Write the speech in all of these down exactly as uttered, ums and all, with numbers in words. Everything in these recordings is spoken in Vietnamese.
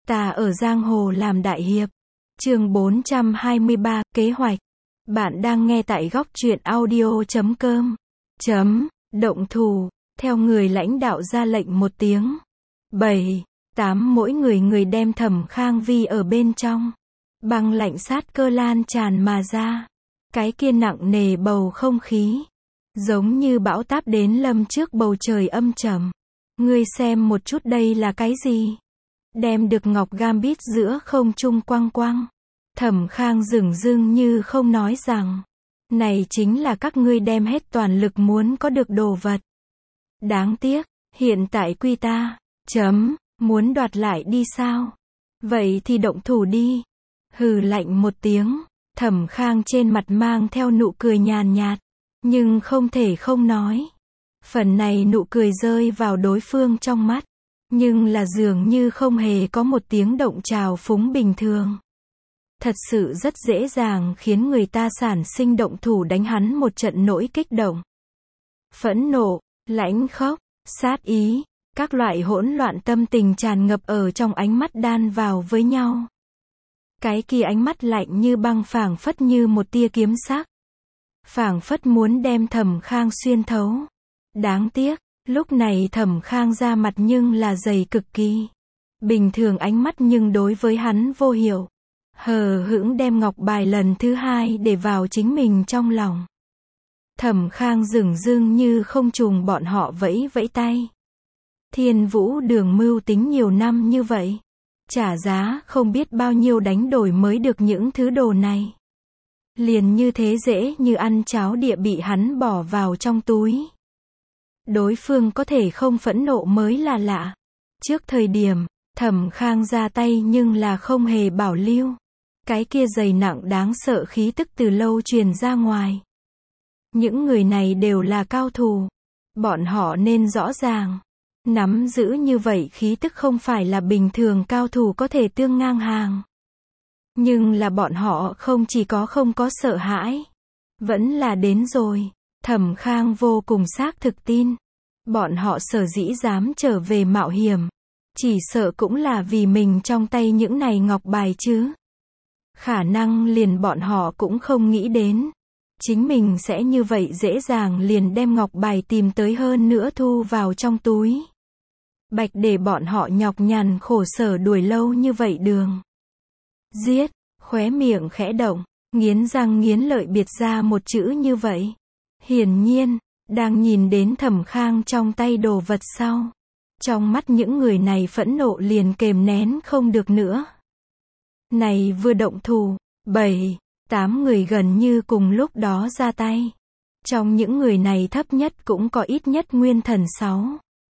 Ta ở giang hồ làm đại hiệp. Chương bốn trăm hai mươi ba, kế hoạch. Bạn đang nghe tại góc truyện audio chấm com. Chấm, động thủ, theo người lãnh đạo ra lệnh một tiếng. Bảy, tám mỗi người người đem Thẩm Khang Vi ở bên trong. Băng lạnh sát cơ lan tràn mà ra. Cái kia nặng nề bầu không khí. Giống như bão táp đến lâm trước bầu trời âm trầm. Ngươi xem một chút đây là cái gì? Đem được ngọc gambit giữa không trung quăng quăng. Thẩm Khang dửng dưng như không nói rằng. Này chính là các ngươi đem hết toàn lực muốn có được đồ vật. Đáng tiếc, hiện tại quy ta, chấm, muốn đoạt lại đi sao? Vậy thì động thủ đi. Hừ lạnh một tiếng, Thẩm Khang trên mặt mang theo nụ cười nhàn nhạt, nhưng không thể không nói. Phần này nụ cười rơi vào đối phương trong mắt, nhưng là dường như không hề có một tiếng động trào phúng bình thường. Thật sự rất dễ dàng khiến người ta sản sinh động thủ đánh hắn một trận nỗi kích động. Phẫn nộ, lãnh khốc, sát ý, các loại hỗn loạn tâm tình tràn ngập ở trong ánh mắt đan vào với nhau. Cái kia ánh mắt lạnh như băng phảng phất như một tia kiếm sắc. Phảng phất muốn đem Thẩm Khang xuyên thấu. Đáng tiếc, lúc này Thẩm Khang ra mặt nhưng là dày cực kỳ. Bình thường ánh mắt nhưng đối với hắn vô hiệu. Hờ hững đem ngọc bài lần thứ hai để vào chính mình trong lòng. Thẩm Khang dửng dưng như không trùng bọn họ vẫy vẫy tay. Thiên Vũ Đường mưu tính nhiều năm như vậy. Trả giá không biết bao nhiêu đánh đổi mới được những thứ đồ này. Liền như thế dễ như ăn cháo địa bị hắn bỏ vào trong túi. Đối phương có thể không phẫn nộ mới là lạ. Trước thời điểm, Thẩm Khang ra tay nhưng là không hề bảo lưu. Cái kia dày nặng đáng sợ khí tức từ lâu truyền ra ngoài. Những người này đều là cao thủ. Bọn họ nên rõ ràng. Nắm giữ như vậy khí tức không phải là bình thường cao thủ có thể tương ngang hàng. Nhưng là bọn họ không chỉ có không có sợ hãi. Vẫn là đến rồi. Thẩm Khang vô cùng xác thực tin. Bọn họ sở dĩ dám trở về mạo hiểm. Chỉ sợ cũng là vì mình trong tay những này ngọc bài chứ. Khả năng liền bọn họ cũng không nghĩ đến. Chính mình sẽ như vậy dễ dàng liền đem ngọc bài tìm tới hơn nữa thu vào trong túi. Bạch để bọn họ nhọc nhằn khổ sở đuổi lâu như vậy đường. Giết, khóe miệng khẽ động, nghiến răng nghiến lợi biệt ra một chữ như vậy. Hiển nhiên, đang nhìn đến Thẩm Khang trong tay đồ vật sau. Trong mắt những người này phẫn nộ liền kềm nén không được nữa. Này vừa động thủ, bảy, tám người gần như cùng lúc đó ra tay. Trong những người này thấp nhất cũng có ít nhất nguyên thần sáu.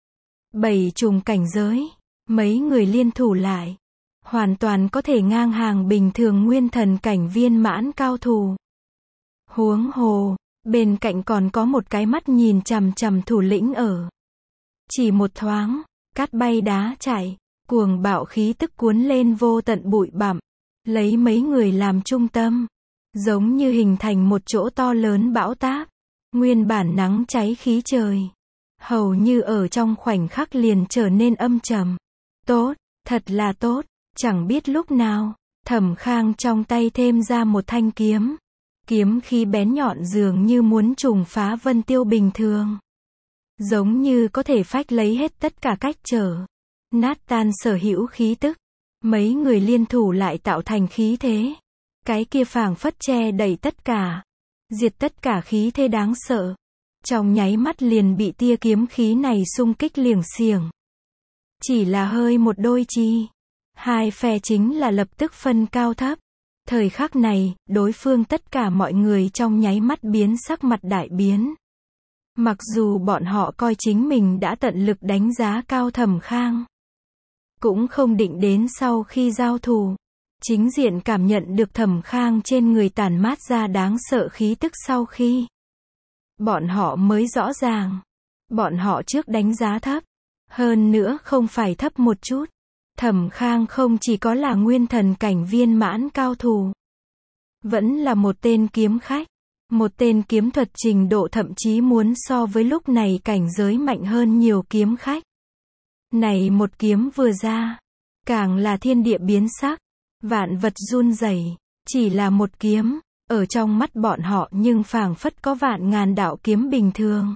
Bảy trùng cảnh giới, mấy người liên thủ lại. Hoàn toàn có thể ngang hàng bình thường nguyên thần cảnh viên mãn cao thủ. Huống hồ, bên cạnh còn có một cái mắt nhìn chằm chằm thủ lĩnh ở. Chỉ một thoáng, cát bay đá chảy, cuồng bạo khí tức cuốn lên vô tận bụi bặm, lấy mấy người làm trung tâm, giống như hình thành một chỗ to lớn bão táp, nguyên bản nắng cháy khí trời, hầu như ở trong khoảnh khắc liền trở nên âm trầm. Tốt, thật là tốt, chẳng biết lúc nào, Thẩm Khang trong tay thêm ra một thanh kiếm. Kiếm khí bén nhọn dường như muốn trùng phá vân tiêu bình thường. Giống như có thể phách lấy hết tất cả cách trở. Nát tan sở hữu khí tức. Mấy người liên thủ lại tạo thành khí thế. Cái kia phảng phất che đậy tất cả. Diệt tất cả khí thế đáng sợ. Trong nháy mắt liền bị tia kiếm khí này xung kích liềng xiềng. Chỉ là hơi một đôi chi. Hai phe chính là lập tức phân cao thấp. Thời khắc này, đối phương tất cả mọi người trong nháy mắt biến sắc mặt đại biến. Mặc dù bọn họ coi chính mình đã tận lực đánh giá cao Thẩm Khang. Cũng không định đến sau khi giao thủ. Chính diện cảm nhận được Thẩm Khang trên người tản mát ra đáng sợ khí tức sau khi. Bọn họ mới rõ ràng. Bọn họ trước đánh giá thấp. Hơn nữa không phải thấp một chút. Thẩm Khang không chỉ có là nguyên thần cảnh viên mãn cao thủ. Vẫn là một tên kiếm khách. Một tên kiếm thuật trình độ thậm chí muốn so với lúc này cảnh giới mạnh hơn nhiều kiếm khách. Này một kiếm vừa ra. càng là thiên địa biến sắc, vạn vật run rẩy, chỉ là một kiếm, ở trong mắt bọn họ nhưng phảng phất có vạn ngàn đạo kiếm bình thường.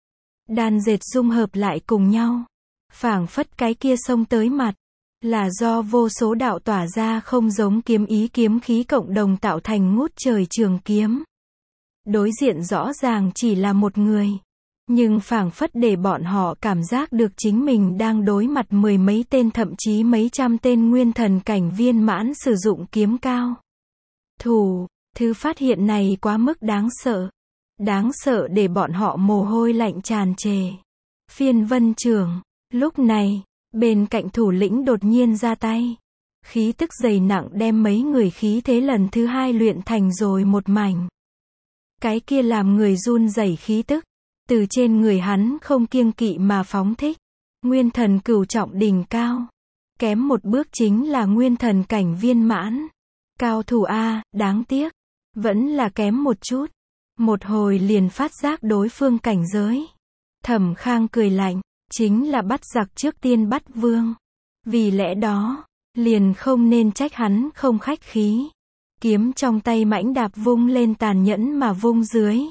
Đan dệt dung hợp lại cùng nhau, phảng phất cái kia xông tới mặt, là do vô số đạo tỏa ra không giống kiếm ý kiếm khí cộng đồng tạo thành ngút trời trường kiếm. Đối diện rõ ràng chỉ là một người, nhưng phảng phất để bọn họ cảm giác được chính mình đang đối mặt mười mấy tên thậm chí mấy trăm tên nguyên thần cảnh viên mãn sử dụng kiếm cao thủ. Thứ phát hiện này quá mức đáng sợ. Đáng sợ để bọn họ mồ hôi lạnh tràn trề. Phiên vân trưởng. Lúc này, bên cạnh thủ lĩnh đột nhiên ra tay. Khí tức dày nặng đem mấy người khí thế lần thứ hai luyện thành rồi một mảnh. Cái kia làm người run rẩy khí tức. Từ trên người hắn không kiêng kỵ mà phóng thích. Nguyên thần cửu trọng đỉnh cao. Kém một bước chính là nguyên thần cảnh viên mãn. Cao thủ A, đáng tiếc. Vẫn là kém một chút. Một hồi liền phát giác đối phương cảnh giới. Thẩm Khang cười lạnh. Chính là bắt giặc trước tiên bắt vương. Vì lẽ đó, liền không nên trách hắn không khách khí. Kiếm trong tay mãnh đạp vung lên tàn nhẫn mà vung dưới.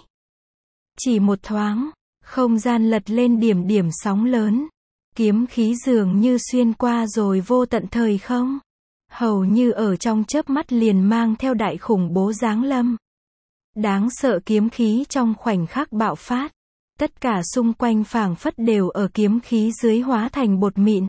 Chỉ một thoáng, không gian lật lên điểm điểm sóng lớn. Kiếm khí dường như xuyên qua rồi vô tận thời không. Hầu như ở trong chớp mắt liền mang theo đại khủng bố giáng lâm. Đáng sợ kiếm khí trong khoảnh khắc bạo phát. Tất cả xung quanh phảng phất đều ở kiếm khí dưới hóa thành bột mịn.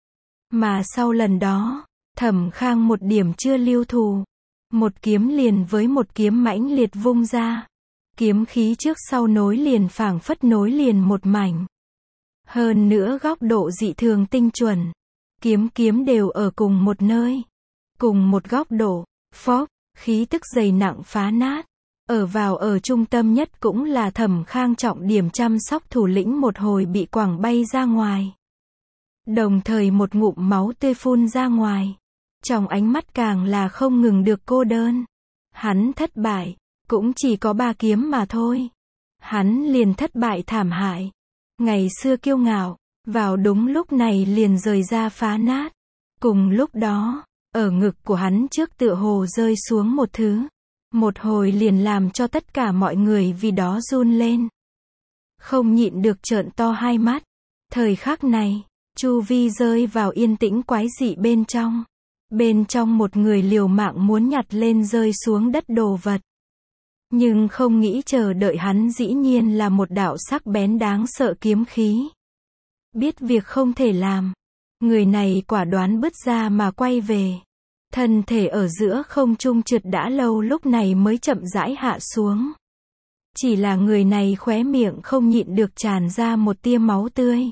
Mà sau lần đó, Thẩm Khang một điểm chưa lưu thù. Một kiếm liền với một kiếm mãnh liệt vung ra. Kiếm khí trước sau nối liền phảng phất nối liền một mảnh. Hơn nữa góc độ dị thường tinh chuẩn. Kiếm kiếm đều ở cùng một nơi. Cùng một góc độ. Phốc, khí tức dày nặng phá nát. Ở vào ở trung tâm nhất cũng là Thẩm Khang trọng điểm chăm sóc thủ lĩnh một hồi bị quẳng bay ra ngoài. Đồng thời một ngụm máu tươi phun ra ngoài. Trong ánh mắt càng là không ngừng được cô đơn. Hắn thất bại, cũng chỉ có ba kiếm mà thôi. Hắn liền thất bại thảm hại. Ngày xưa kiêu ngạo, vào đúng lúc này liền rời ra phá nát. Cùng lúc đó, ở ngực của hắn trước tựa hồ rơi xuống một thứ. Một hồi liền làm cho tất cả mọi người vì đó run lên. Không nhịn được trợn to hai mắt. Thời khắc này, chu vi rơi vào yên tĩnh quái dị bên trong. Bên trong một người liều mạng muốn nhặt lên rơi xuống đất đồ vật. Nhưng không nghĩ chờ đợi hắn dĩ nhiên là một đạo sắc bén đáng sợ kiếm khí. Biết việc không thể làm. Người này quả đoán bứt ra mà quay về. Thân thể ở giữa không trung trượt đã lâu lúc này mới chậm rãi hạ xuống. Chỉ là người này khóe miệng không nhịn được tràn ra một tia máu tươi.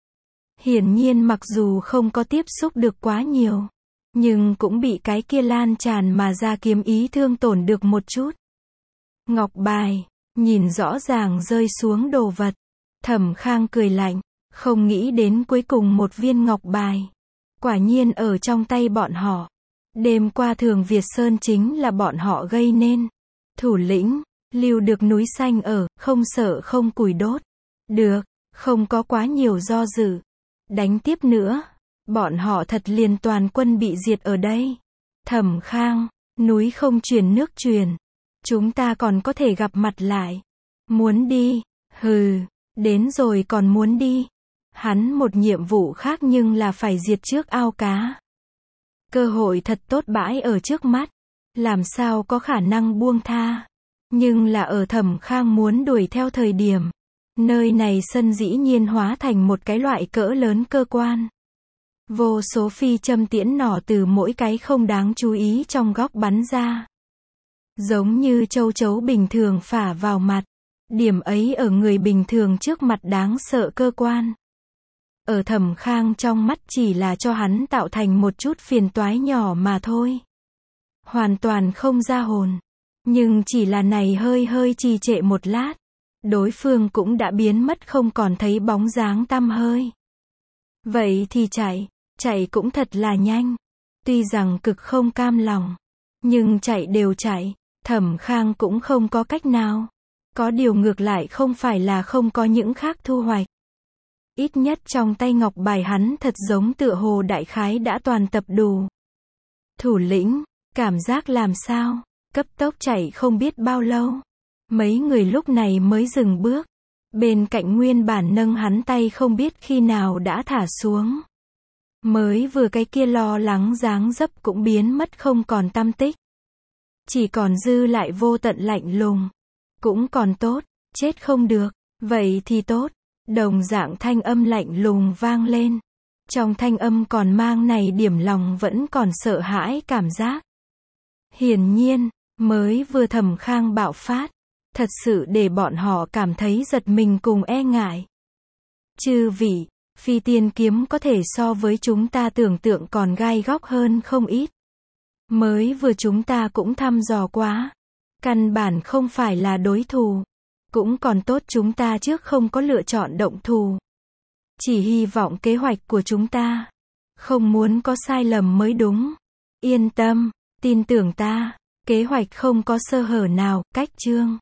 Hiển nhiên mặc dù không có tiếp xúc được quá nhiều. Nhưng cũng bị cái kia lan tràn mà ra kiếm ý thương tổn được một chút. Ngọc bài, nhìn rõ ràng rơi xuống đồ vật. Thẩm Khang cười lạnh, không nghĩ đến cuối cùng một viên ngọc bài. Quả nhiên ở trong tay bọn họ. Đêm qua Thường Việt Sơn chính là bọn họ gây nên. Thủ lĩnh, lưu được núi xanh ở, không sợ không củi đốt. Được, không có quá nhiều do dự. Đánh tiếp nữa. Bọn họ thật liền toàn quân bị diệt ở đây. Thẩm Khang, núi không truyền nước truyền. Chúng ta còn có thể gặp mặt lại. Muốn đi, hừ, đến rồi còn muốn đi. Hắn một nhiệm vụ khác nhưng là phải diệt trước ao cá. Cơ hội thật tốt bãi ở trước mắt. Làm sao có khả năng buông tha. Nhưng là ở Thẩm Khang muốn đuổi theo thời điểm. Nơi này sân dĩ nhiên hóa thành một cái loại cỡ lớn cơ quan. Vô số phi châm tiễn nỏ từ mỗi cái không đáng chú ý trong góc bắn ra. Giống như châu chấu bình thường phả vào mặt. Điểm ấy ở người bình thường trước mặt đáng sợ cơ quan. Ở Thẩm Khang trong mắt chỉ là cho hắn tạo thành một chút phiền toái nhỏ mà thôi. Hoàn toàn không ra hồn. Nhưng chỉ là này hơi hơi trì trệ một lát. Đối phương cũng đã biến mất không còn thấy bóng dáng tăm hơi. Vậy thì chạy. Chạy cũng thật là nhanh. Tuy rằng cực không cam lòng. Nhưng chạy đều chạy. Thẩm Khang cũng không có cách nào. Có điều ngược lại không phải là không có những khác thu hoạch. Ít nhất trong tay ngọc bài hắn thật giống tựa hồ đại khái đã toàn tập đủ. Thủ lĩnh, cảm giác làm sao? Cấp tốc chạy không biết bao lâu. Mấy người lúc này mới dừng bước. Bên cạnh nguyên bản nâng hắn tay không biết khi nào đã thả xuống. Mới vừa cái kia lo lắng dáng dấp cũng biến mất không còn tăm tích. Chỉ còn dư lại vô tận lạnh lùng. Cũng còn tốt, chết không được, vậy thì tốt. Đồng dạng thanh âm lạnh lùng vang lên. Trong thanh âm còn mang này điểm lòng vẫn còn sợ hãi cảm giác. Hiển nhiên, mới vừa Thẩm Khang bạo phát, thật sự để bọn họ cảm thấy giật mình cùng e ngại. Chư vị, phi tiên kiếm có thể so với chúng ta tưởng tượng còn gai góc hơn không ít. Mới vừa chúng ta cũng thăm dò quá. Căn bản không phải là đối thủ. Cũng còn tốt chúng ta trước không có lựa chọn động thủ. Chỉ hy vọng kế hoạch của chúng ta không muốn có sai lầm mới đúng. Yên tâm, tin tưởng ta, kế hoạch không có sơ hở nào, cách chương.